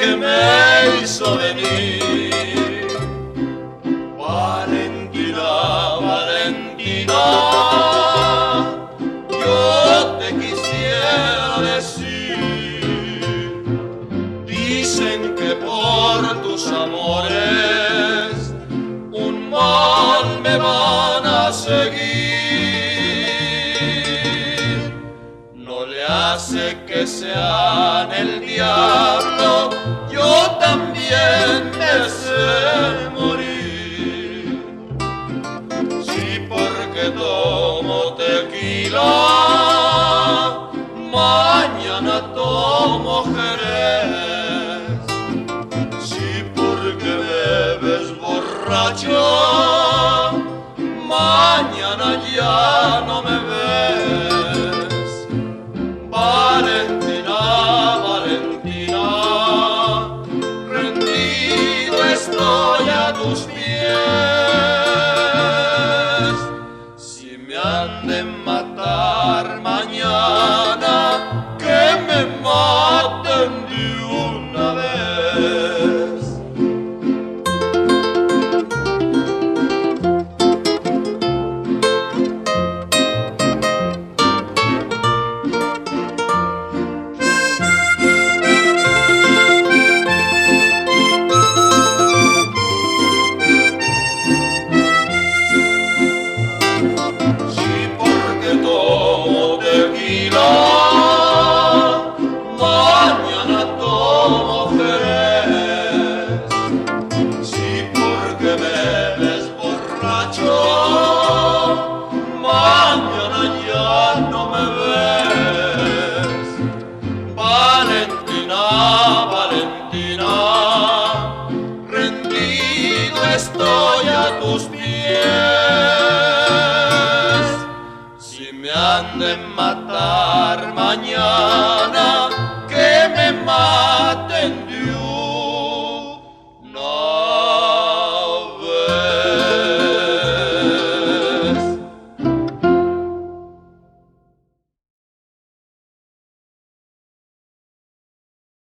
que me hizo venir. Valentina, Valentina, yo te quisiera decir. Dicen que por tus amores un mal me van a seguir. No le hace que sean el diablo, yo también deseo morir. Sí, porque tomo tequila, mañana tomo Jerez. Sí, porque bebes borracho, mañana ya no me ves. Valentina, Valentina, rendido estoy a tus pies. Si me han de matar mañana, que me maten de una vez. Mañana tomo Jerez. Sí, porque bebes borracho, mañana ya no me ves. Valentina, Valentina, rendido estoy a tus pies. Si me han de matar